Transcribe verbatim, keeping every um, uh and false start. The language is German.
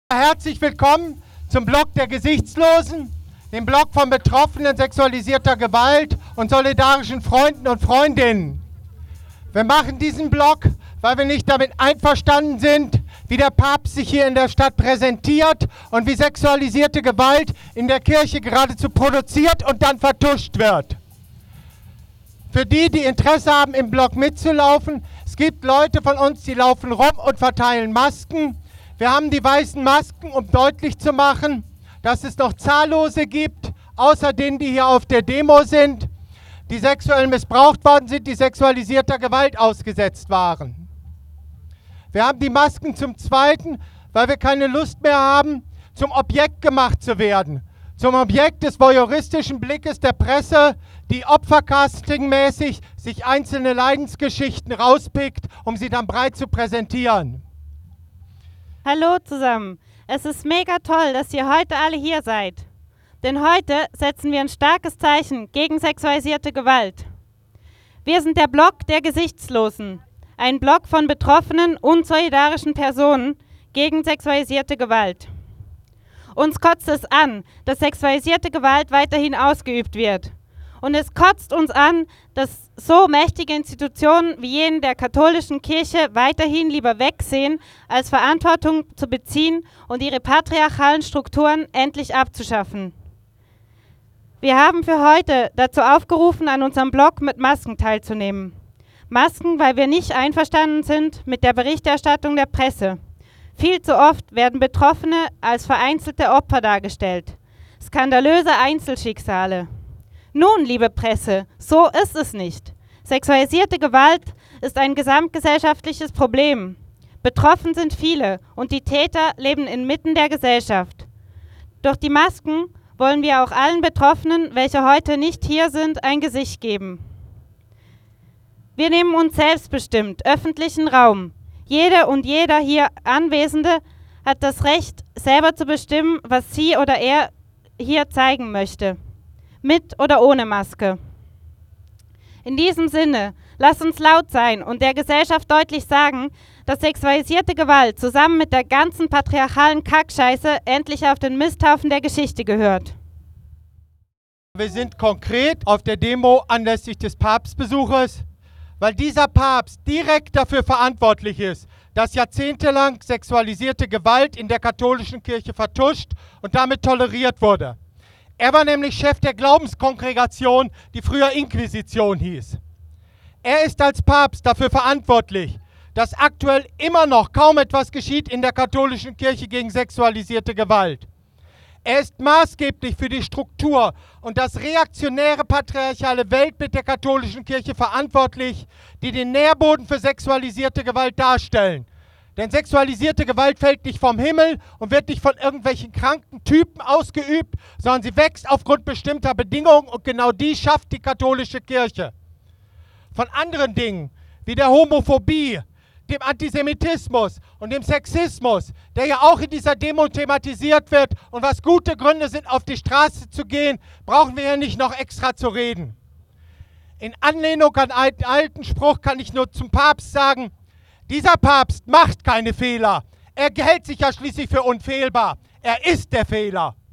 Herzlich willkommen zum Blog der Gesichtslosen, dem Blog von Betroffenen sexualisierter Gewalt und solidarischen Freunden und Freundinnen. Wir machen diesen Blog, weil wir nicht damit einverstanden sind, wie der Papst sich hier in der Stadt präsentiert und wie sexualisierte Gewalt in der Kirche geradezu produziert und dann vertuscht wird. Für die, die Interesse haben, im Blog mitzulaufen, es gibt Leute von uns, die laufen rum und verteilen Masken. Wir haben die weißen Masken, um deutlich zu machen, dass es noch zahllose gibt, außer denen, die hier auf der Demo sind, die sexuell missbraucht worden sind, die sexualisierter Gewalt ausgesetzt waren. Wir haben die Masken zum Zweiten, weil wir keine Lust mehr haben, zum Objekt gemacht zu werden. Zum Objekt des voyeuristischen Blickes der Presse, die opfercasting-mäßig sich einzelne Leidensgeschichten rauspickt, um sie dann breit zu präsentieren. Hallo zusammen, es ist mega toll, dass ihr heute alle hier seid. Denn heute setzen wir ein starkes Zeichen gegen sexualisierte Gewalt. Wir sind der Blog der Gesichtslosen, ein Blog von betroffenen und solidarischen Personen gegen sexualisierte Gewalt. Uns kotzt es an, dass sexualisierte Gewalt weiterhin ausgeübt wird. Und es kotzt uns an, dass so mächtige Institutionen wie jene der katholischen Kirche weiterhin lieber wegsehen, als Verantwortung zu beziehen und ihre patriarchalen Strukturen endlich abzuschaffen. Wir haben für heute dazu aufgerufen, an unserem Blog mit Masken teilzunehmen. Masken, weil wir nicht einverstanden sind mit der Berichterstattung der Presse. Viel zu oft werden Betroffene als vereinzelte Opfer dargestellt. Skandalöse Einzelschicksale. Nun, liebe Presse, so ist es nicht. Sexualisierte Gewalt ist ein gesamtgesellschaftliches Problem. Betroffen sind viele und die Täter leben inmitten der Gesellschaft. Durch die Masken wollen wir auch allen Betroffenen, welche heute nicht hier sind, ein Gesicht geben. Wir nehmen uns selbstbestimmt öffentlichen Raum. Jede und jeder hier Anwesende hat das Recht, selber zu bestimmen, was sie oder er hier zeigen möchte. Mit oder ohne Maske. In diesem Sinne, lasst uns laut sein und der Gesellschaft deutlich sagen, dass sexualisierte Gewalt zusammen mit der ganzen patriarchalen Kackscheiße endlich auf den Misthaufen der Geschichte gehört. Wir sind konkret auf der Demo anlässlich des Papstbesuches, weil dieser Papst direkt dafür verantwortlich ist, dass jahrzehntelang sexualisierte Gewalt in der katholischen Kirche vertuscht und damit toleriert wurde. Er war nämlich Chef der Glaubenskongregation, die früher Inquisition hieß. Er ist als Papst dafür verantwortlich, dass aktuell immer noch kaum etwas geschieht in der katholischen Kirche gegen sexualisierte Gewalt. Er ist maßgeblich für die Struktur und das reaktionäre patriarchale Weltbild der katholischen Kirche verantwortlich, die den Nährboden für sexualisierte Gewalt darstellen. Denn sexualisierte Gewalt fällt nicht vom Himmel und wird nicht von irgendwelchen kranken Typen ausgeübt, sondern sie wächst aufgrund bestimmter Bedingungen und genau die schafft die katholische Kirche. Von anderen Dingen, wie der Homophobie, dem Antisemitismus und dem Sexismus, der ja auch in dieser Demo thematisiert wird und was gute Gründe sind, auf die Straße zu gehen, brauchen wir ja nicht noch extra zu reden. In Anlehnung an einen alten Spruch kann ich nur zum Papst sagen, dieser Papst macht keine Fehler. Er hält sich ja schließlich für unfehlbar. Er ist der Fehler.